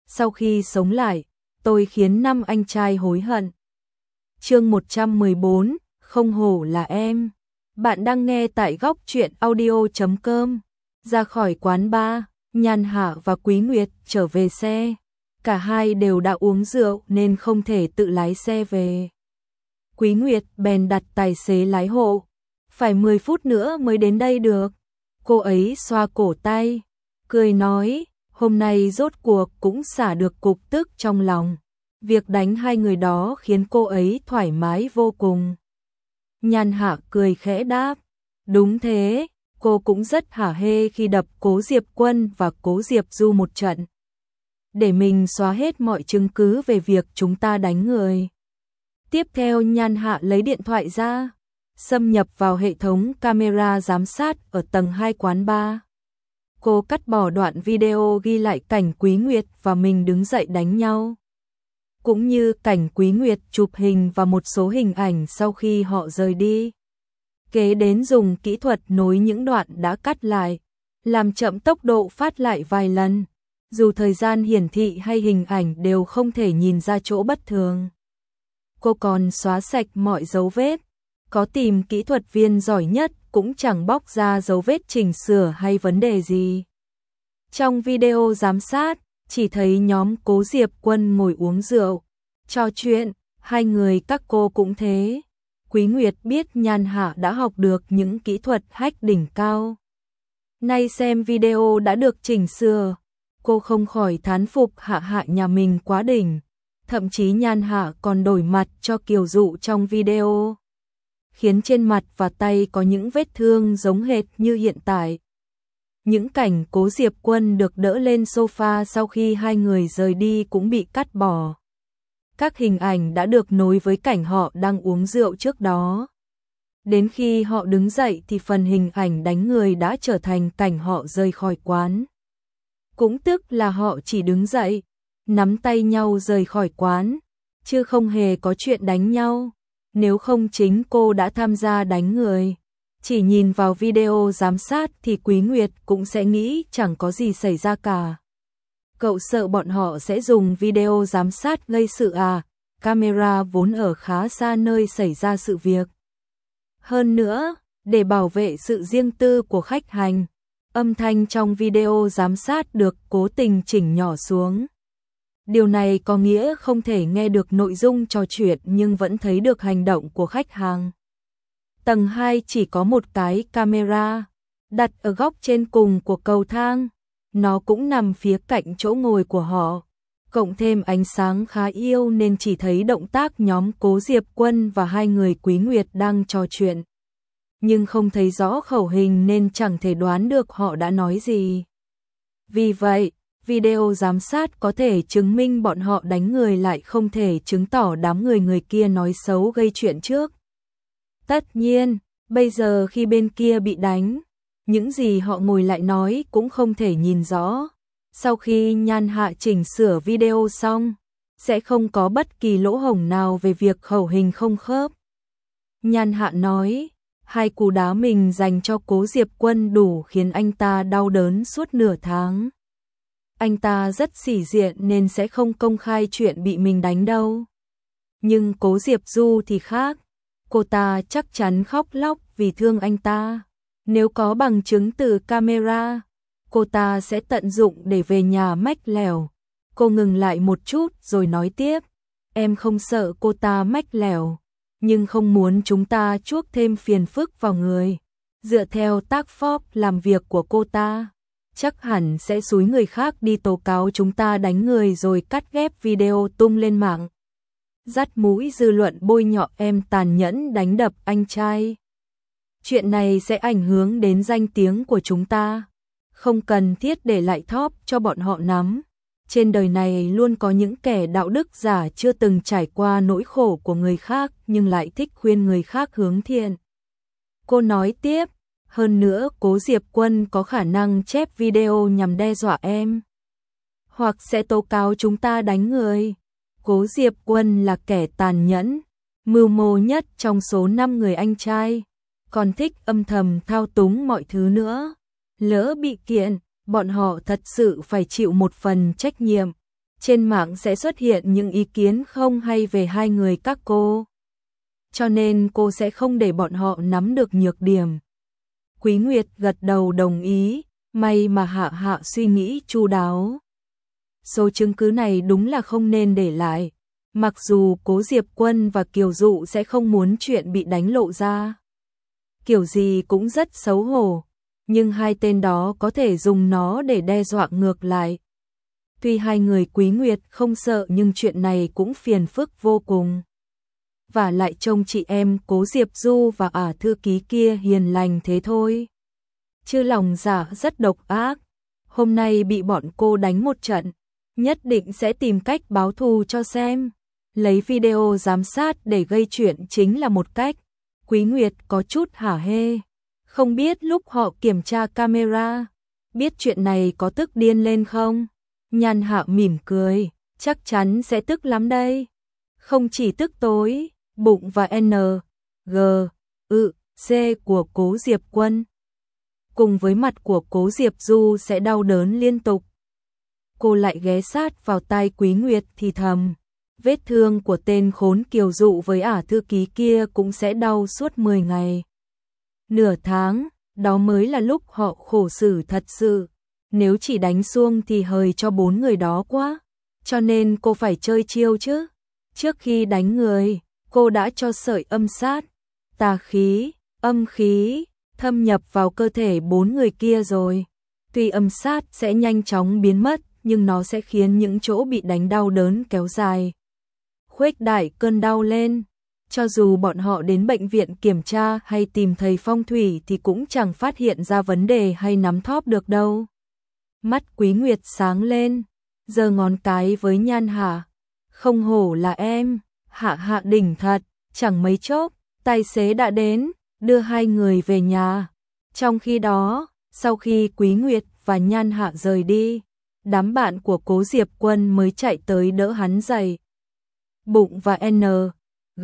sau khi sống lại, tôi khiến 5 anh trai hối hận. Chương 114, không hổ là em. Bạn đang nghe tại góc truyện audio.com. Ra khỏi quán bar, Nhan Hạ và Quý Nguyệt trở về xe. Cả hai đều đã uống rượu nên không thể tự lái xe về. Quý Nguyệt bèn đặt tài xế lái hộ. Phải 10 phút nữa mới đến đây được. Cô ấy xoa cổ tay, cười nói, hôm nay rốt cuộc cũng xả được cục tức trong lòng. Việc đánh hai người đó khiến cô ấy thoải mái vô cùng. Nhan Hạ cười khẽ đáp, đúng thế, cô cũng rất hả hê khi đập Cố Diệp Quân và Cố Diệp Du một trận. Để mình xóa hết mọi chứng cứ về việc chúng ta đánh người. Tiếp theo Nhan Hạ lấy điện thoại ra, xâm nhập vào hệ thống camera giám sát ở tầng 2 quán bar. Cô cắt bỏ đoạn video ghi lại cảnh Quý Nguyệt và mình đứng dậy đánh nhau, cũng như cảnh Quý Nguyệt chụp hình và một số hình ảnh sau khi họ rời đi. Kế đến dùng kỹ thuật nối những đoạn đã cắt lại, làm chậm tốc độ phát lại vài lần. Dù thời gian hiển thị hay hình ảnh đều không thể nhìn ra chỗ bất thường. Cô còn xóa sạch mọi dấu vết. Có tìm kỹ thuật viên giỏi nhất cũng chẳng bóc ra dấu vết chỉnh sửa hay vấn đề gì. Trong video giám sát, chỉ thấy nhóm Cố Diệp Quân ngồi uống rượu, trò chuyện, hai người các cô cũng thế. Quý Nguyệt biết Nhan Hạ đã học được những kỹ thuật hack đỉnh cao. Nay xem video đã được chỉnh sửa, cô không khỏi thán phục Hạ nhà mình quá đỉnh. Thậm chí Nhan Hạ còn đổi mặt cho Kiều Dụ trong video, khiến trên mặt và tay có những vết thương giống hệt như hiện tại. Những cảnh Cố Diệp Quân được đỡ lên sofa sau khi hai người rời đi cũng bị cắt bỏ. Các hình ảnh đã được nối với cảnh họ đang uống rượu trước đó. Đến khi họ đứng dậy thì phần hình ảnh đánh người đã trở thành cảnh họ rời khỏi quán. Cũng tức là họ chỉ đứng dậy, nắm tay nhau rời khỏi quán, chứ không hề có chuyện đánh nhau. Nếu không chính cô đã tham gia đánh người. Chỉ nhìn vào video giám sát thì Quý Nguyệt cũng sẽ nghĩ chẳng có gì xảy ra cả. Cậu sợ bọn họ sẽ dùng video giám sát gây sự à? Camera vốn ở khá xa nơi xảy ra sự việc. Hơn nữa, để bảo vệ sự riêng tư của khách hàng, âm thanh trong video giám sát được cố tình chỉnh nhỏ xuống. Điều này có nghĩa không thể nghe được nội dung trò chuyện nhưng vẫn thấy được hành động của khách hàng. Tầng 2 chỉ có một cái camera, đặt ở góc trên cùng của cầu thang. Nó cũng nằm phía cạnh chỗ ngồi của họ. Cộng thêm ánh sáng khá yếu nên chỉ thấy động tác nhóm Cố Diệp Quân và hai người Quý Nguyệt đang trò chuyện. Nhưng không thấy rõ khẩu hình nên chẳng thể đoán được họ đã nói gì. Vì vậy, video giám sát có thể chứng minh bọn họ đánh người lại không thể chứng tỏ đám người kia nói xấu gây chuyện trước. Tất nhiên, bây giờ khi bên kia bị đánh, những gì họ ngồi lại nói cũng không thể nhìn rõ. Sau khi Nhan Hạ chỉnh sửa video xong, sẽ không có bất kỳ lỗ hổng nào về việc khẩu hình không khớp. Nhan Hạ nói, hai cú đá mình dành cho Cố Diệp Quân đủ khiến anh ta đau đớn suốt nửa tháng. Anh ta rất sĩ diện nên sẽ không công khai chuyện bị mình đánh đâu. Nhưng Cố Diệp Du thì khác. Cô ta chắc chắn khóc lóc vì thương anh ta. Nếu có bằng chứng từ camera, cô ta sẽ tận dụng để về nhà mách lèo. Cô ngừng lại một chút rồi nói tiếp. Em không sợ cô ta mách lèo, nhưng không muốn chúng ta chuốc thêm phiền phức vào người. Dựa theo tác phong làm việc của cô ta, chắc hẳn sẽ xúi người khác đi tố cáo chúng ta đánh người rồi cắt ghép video tung lên mạng. Dắt mũi dư luận bôi nhọ em tàn nhẫn đánh đập anh trai. Chuyện này sẽ ảnh hưởng đến danh tiếng của chúng ta. Không cần thiết để lại thóp cho bọn họ nắm. Trên đời này luôn có những kẻ đạo đức giả chưa từng trải qua nỗi khổ của người khác nhưng lại thích khuyên người khác hướng thiện. Cô nói tiếp, hơn nữa Cố Diệp Quân có khả năng chép video nhằm đe dọa em, hoặc sẽ tố cáo chúng ta đánh người. Cố Diệp Quân là kẻ tàn nhẫn, mưu mô nhất trong số 5 người anh trai, còn thích âm thầm thao túng mọi thứ nữa. Lỡ bị kiện, bọn họ thật sự phải chịu một phần trách nhiệm. trên mạng sẽ xuất hiện những ý kiến không hay về hai người các cô. Cho nên cô sẽ không để bọn họ nắm được nhược điểm. Quý Nguyệt gật đầu đồng ý, may mà Hạ Hạ suy nghĩ chu đáo. Số chứng cứ này đúng là không nên để lại. Mặc dù Cố Diệp Quân và Kiều Dụ sẽ không muốn chuyện bị đánh lộ ra, kiểu gì cũng rất xấu hổ, nhưng hai tên đó có thể dùng nó để đe dọa ngược lại. Tuy hai người Quý Nguyệt không sợ nhưng chuyện này cũng phiền phức vô cùng. Và lại trông chị em Cố Diệp Du và ả thư ký kia hiền lành thế thôi, chứ lòng dạ rất độc ác. Hôm nay bị bọn cô đánh một trận, nhất định sẽ tìm cách báo thù cho xem. Lấy video giám sát để gây chuyện chính là một cách. Quý Nguyệt có chút hả hê. Không biết lúc họ kiểm tra camera, biết chuyện này có tức điên lên không? Nhan Hạ mỉm cười, chắc chắn sẽ tức lắm đây. Không chỉ tức tối, bụng và N, G, C của Cố Diệp Quân cùng với mặt của Cố Diệp Du sẽ đau đớn liên tục. Cô lại ghé sát vào tai Quý Nguyệt thì thầm, vết thương của tên khốn Kiều Dụ với ả thư ký kia cũng sẽ đau suốt 10 ngày. Nửa tháng, đó mới là lúc họ khổ sở thật sự. Nếu chỉ đánh xuông thì hời cho 4 người đó quá. Cho nên cô phải chơi chiêu chứ. Trước khi đánh người, cô đã cho sợi âm sát, tà khí, âm khí thâm nhập vào cơ thể 4 người kia rồi. Tuy âm sát sẽ nhanh chóng biến mất, nhưng nó sẽ khiến những chỗ bị đánh đau đớn kéo dài, khuếch đại cơn đau lên. Cho dù bọn họ đến bệnh viện kiểm tra hay tìm thầy phong thủy thì cũng chẳng phát hiện ra vấn đề hay nắm thóp được đâu. Mắt Quý Nguyệt sáng lên, giơ ngón cái với Nhan Hạ. Không hổ là em, Hạ Hạ đỉnh thật. Chẳng mấy chốc, tài xế đã đến, đưa hai người về nhà. Trong khi đó, sau khi Quý Nguyệt và Nhan Hạ rời đi, đám bạn của Cố Diệp Quân mới chạy tới đỡ hắn dậy. Bụng và N, G,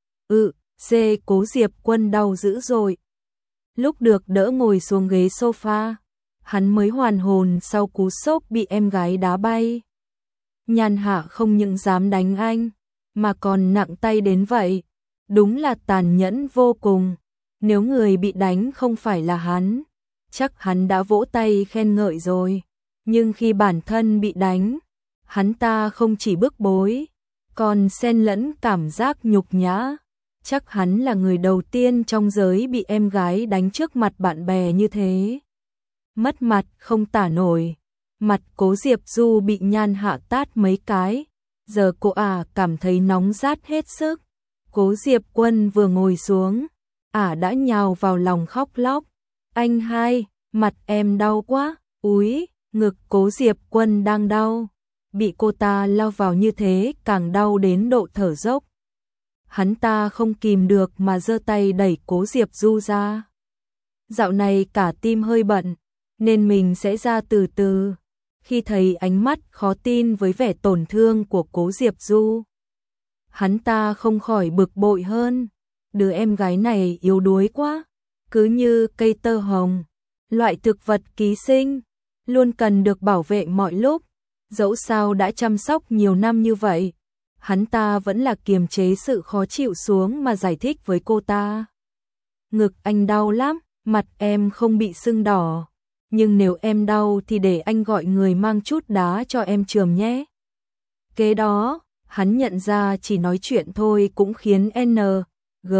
C Cố Diệp Quân đau dữ dội. Lúc được đỡ ngồi xuống ghế sofa, hắn mới hoàn hồn sau cú sốc bị em gái đá bay. Nhan Hạ không những dám đánh anh, mà còn nặng tay đến vậy. Đúng là tàn nhẫn vô cùng. Nếu người bị đánh không phải là hắn, chắc hắn đã vỗ tay khen ngợi rồi. Nhưng khi bản thân bị đánh, hắn ta không chỉ bức bối, còn xen lẫn cảm giác nhục nhã. Chắc hắn là người đầu tiên trong giới bị em gái đánh trước mặt bạn bè như thế. Mất mặt không tả nổi. Mặt Cố Diệp Du bị Nhan Hạ tát mấy cái, giờ cô cảm thấy nóng rát hết sức. Cố Diệp Quân vừa ngồi xuống, đã nhào vào lòng khóc lóc. Anh hai, mặt em đau quá. Úi, ngực Cố Diệp Quân đang đau. Bị cô ta lao vào như thế càng đau đến độ thở dốc. Hắn ta không kìm được mà giơ tay đẩy Cố Diệp Du ra. Dạo này cả tim hơi bận, nên mình sẽ ra từ từ. Khi thấy ánh mắt khó tin với vẻ tổn thương của Cố Diệp Du, hắn ta không khỏi bực bội hơn. Đứa em gái này yếu đuối quá, cứ như cây tơ hồng, loại thực vật ký sinh, luôn cần được bảo vệ mọi lúc. Dẫu sao đã chăm sóc nhiều năm như vậy, hắn ta vẫn là kiềm chế sự khó chịu xuống mà giải thích với cô ta. Ngực anh đau lắm, mặt em không bị sưng đỏ. Nhưng nếu em đau thì để anh gọi người mang chút đá cho em chườm nhé. Kế đó, hắn nhận ra chỉ nói chuyện thôi cũng khiến N, G,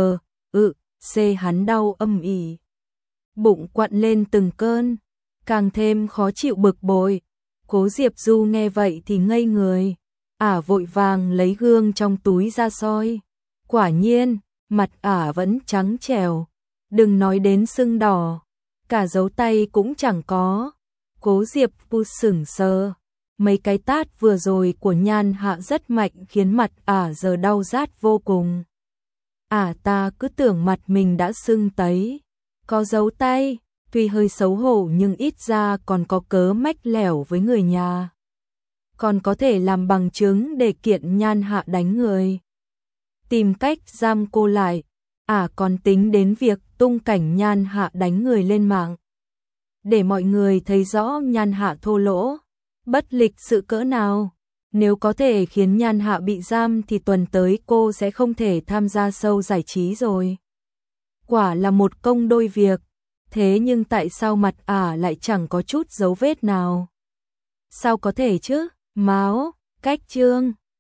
C hắn đau âm ỉ. Bụng quặn lên từng cơn, càng thêm khó chịu bực bội. Cố Diệp Du nghe vậy thì ngây người. Vội vàng lấy gương trong túi ra soi. Quả nhiên, mặt vẫn trắng trẻo. Đừng nói đến sưng đỏ, cả dấu tay cũng chẳng có. Cố Diệp Du sững sờ. Mấy cái tát vừa rồi của Nhan Hạ rất mạnh khiến mặt giờ đau rát vô cùng. Ta cứ tưởng mặt mình đã sưng tấy, có dấu tay, tuy hơi xấu hổ nhưng ít ra còn có cớ mách lẻo với người nhà. Còn có thể làm bằng chứng để kiện Nhan Hạ đánh người. Tìm cách giam cô lại, còn tính đến việc tung cảnh Nhan Hạ đánh người lên mạng. Để mọi người thấy rõ Nhan Hạ thô lỗ, bất lịch sự cỡ nào. Nếu có thể khiến Nhan Hạ bị giam thì tuần tới cô sẽ không thể tham gia show giải trí rồi. Quả là một công đôi việc, thế nhưng tại sao mặt ả lại chẳng có chút dấu vết nào? Sao có thể chứ? Máu, cách chương